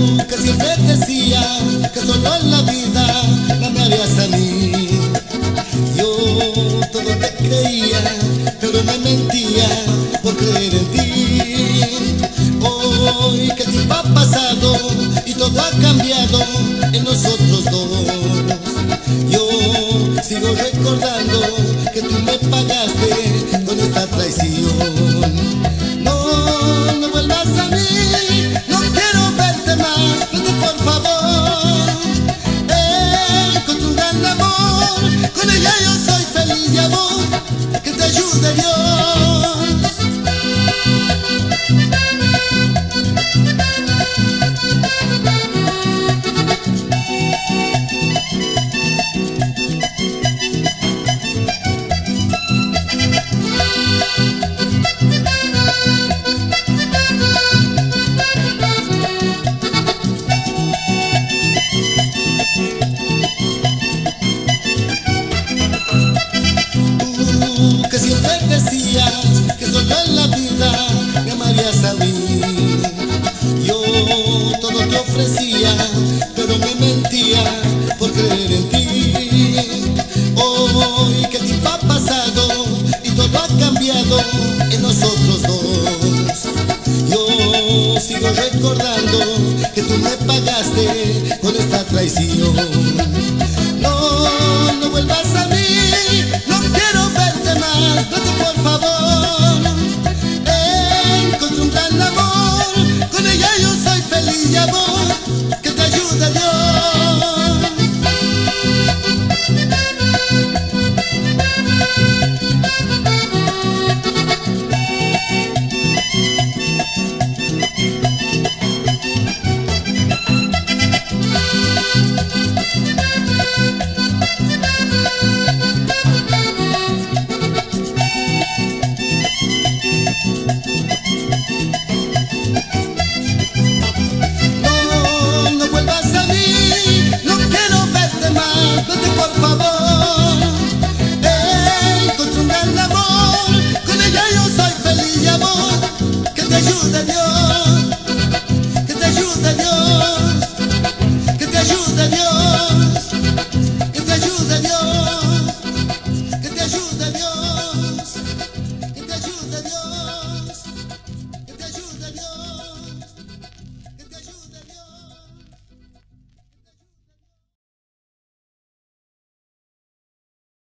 que siempre decía que solo en la vida me amarías a mí. Yo todo te creía, pero me mentía por creer en ti. Hoy que el tiempo ha pasado y todo ha cambiado en nosotros dos, yo sigo recordando que tú me pagaste con esta traición. No, no vuelvas a mí, no quiero verte más, vete por favor. Encontré un gran amor, con ella yo soy feliz y amor, que te ayude Dios. Que siempre decías que solo en la vida me amarías a mí. Yo todo te ofrecía, pero me mentía por creer en ti. Hoy que el tiempo ha pasado y todo ha cambiado en nosotros dos, yo sigo recordando que tú me pagaste con esta traición. No, no vuelvas a mí, no quiero verte más, vete por favor. Encontré un gran amor, con ella yo soy feliz y amor, que te ayude Dios. Vete por favor, encontré un gran amor, con ella yo soy feliz y amor, que te ayude Dios, que te ayude Dios, que te ayude Dios, que te ayude Dios, que te ayude Dios, que te ayude Dios.